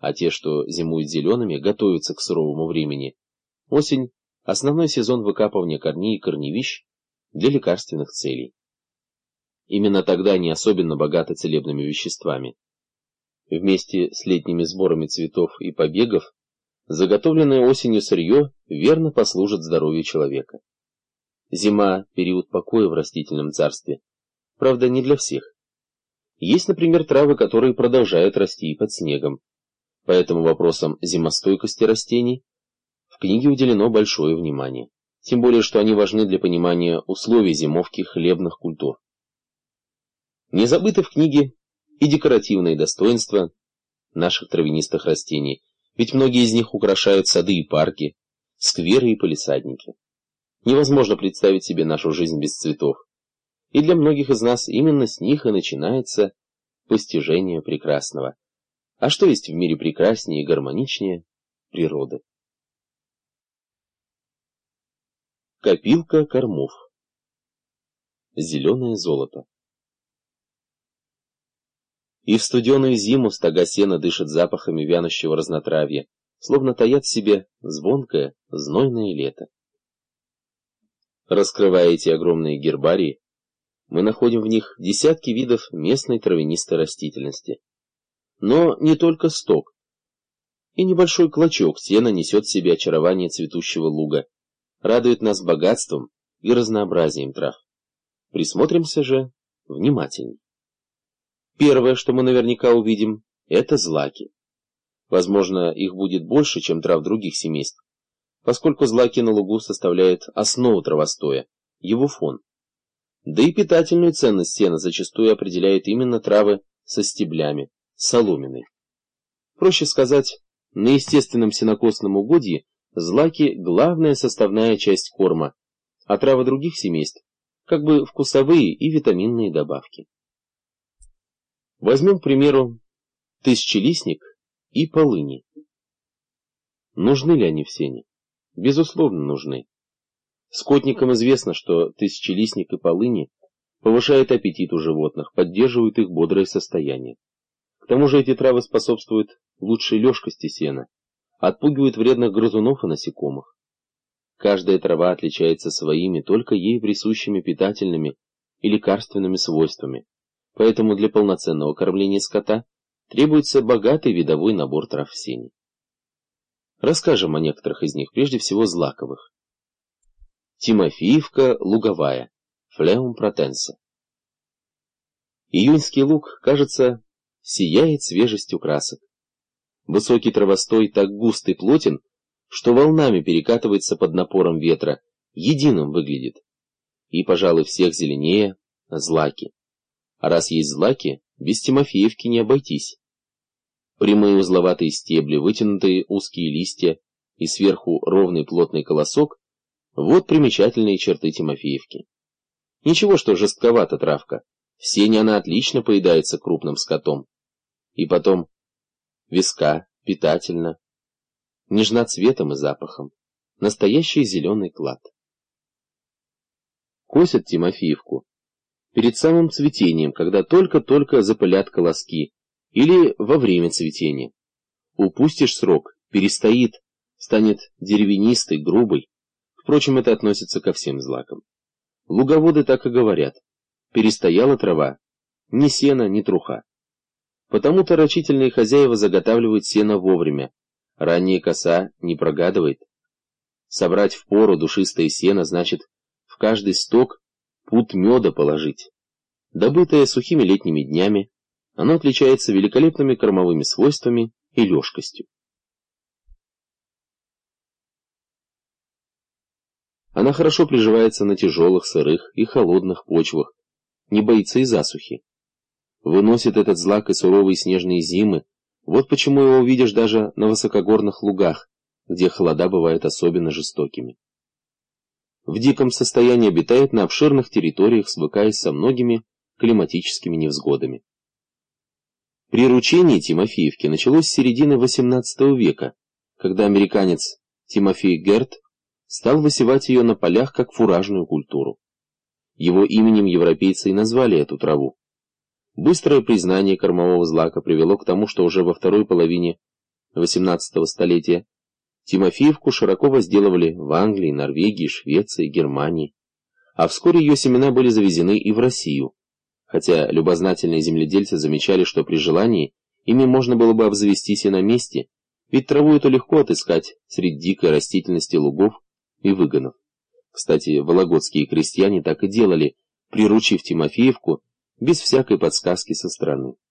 а те, что зимуют зелеными, готовятся к суровому времени. Осень – основной сезон выкапывания корней и корневищ для лекарственных целей. Именно тогда они особенно богаты целебными веществами. Вместе с летними сборами цветов и побегов заготовленное осенью сырье верно послужит здоровью человека. Зима – период покоя в растительном царстве. Правда, не для всех. Есть, например, травы, которые продолжают расти и под снегом. Поэтому вопросам зимостойкости растений в книге уделено большое внимание. Тем более, что они важны для понимания условий зимовки хлебных культур. Не забыты в книге и декоративные достоинства наших травянистых растений, ведь многие из них украшают сады и парки, скверы и палисадники. Невозможно представить себе нашу жизнь без цветов. И для многих из нас именно с них и начинается постижение прекрасного. А что есть в мире прекраснее и гармоничнее природы? Копилка кормов. Зеленое золото. И в студеную зиму стога сена дышат запахами вянущего разнотравья, словно таят в себе звонкое, знойное лето. Раскрывая эти огромные гербарии, мы находим в них десятки видов местной травянистой растительности. Но не только стог. И небольшой клочок сена несет в себе очарование цветущего луга, радует нас богатством и разнообразием трав. Присмотримся же внимательней. Первое, что мы наверняка увидим, это злаки. Возможно, их будет больше, чем трав других семейств, поскольку злаки на лугу составляют основу травостоя, его фон. Да и питательную ценность сена зачастую определяют именно травы со стеблями, соломиной. Проще сказать, на естественном сенокосном угодье злаки – главная составная часть корма, а травы других семейств – как бы вкусовые и витаминные добавки. Возьмем, к примеру, тысячелистник и полыни. Нужны ли они в сене? Безусловно, нужны. Скотникам известно, что тысячелистник и полыни повышают аппетит у животных, поддерживают их бодрое состояние. К тому же эти травы способствуют лучшей лёжкости сена, отпугивают вредных грызунов и насекомых. Каждая трава отличается своими, только ей присущими питательными и лекарственными свойствами, поэтому для полноценного кормления скота требуется богатый видовой набор трав в сене. Расскажем о некоторых из них, прежде всего злаковых. Тимофеевка луговая, Флеум протенса. Июньский луг, кажется, сияет свежестью красок. Высокий травостой так густ и плотен, что волнами перекатывается под напором ветра, единым выглядит. И, пожалуй, всех зеленее злаки. А раз есть злаки, без Тимофеевки не обойтись. Прямые узловатые стебли, вытянутые узкие листья и сверху ровный плотный колосок — вот примечательные черты Тимофеевки. Ничего, что жестковата травка, в сене она отлично поедается крупным скотом. И потом веска, питательна, нежна цветом и запахом, настоящий зеленый клад. Косят Тимофеевку перед самым цветением, когда только-только запылят колоски, или во время цветения. Упустишь срок, перестоит, станет деревянистой, грубой. Впрочем, это относится ко всем злакам. Луговоды так и говорят: перестояла трава, ни сена, ни труха. Потому-то рачительные хозяева заготавливают сено вовремя, ранняя коса не прогадывает. Собрать впору душистое сено значит в каждый сток пуд меда положить. Добытое сухими летними днями, оно отличается великолепными кормовыми свойствами и лёжкостью. Она хорошо приживается на тяжелых, сырых и холодных почвах, не боится и засухи. Выносит этот злак и суровые снежные зимы, вот почему его увидишь даже на высокогорных лугах, где холода бывают особенно жестокими. В диком состоянии обитает на обширных территориях, свыкаясь со многими климатическими невзгодами. Приручение Тимофеевки началось с середины XVIII века, когда американец Тимофей Герт стал высевать ее на полях как фуражную культуру. Его именем европейцы и назвали эту траву. Быстрое признание кормового злака привело к тому, что уже во второй половине XVIII столетия Тимофеевку широко возделывали в Англии, Норвегии, Швеции, Германии, а вскоре ее семена были завезены и в Россию, хотя любознательные земледельцы замечали, что при желании ими можно было бы обзавестись и на месте, ведь траву эту легко отыскать среди дикой растительности лугов и выгонов. Кстати, вологодские крестьяне так и делали, приручив Тимофеевку без всякой подсказки со стороны.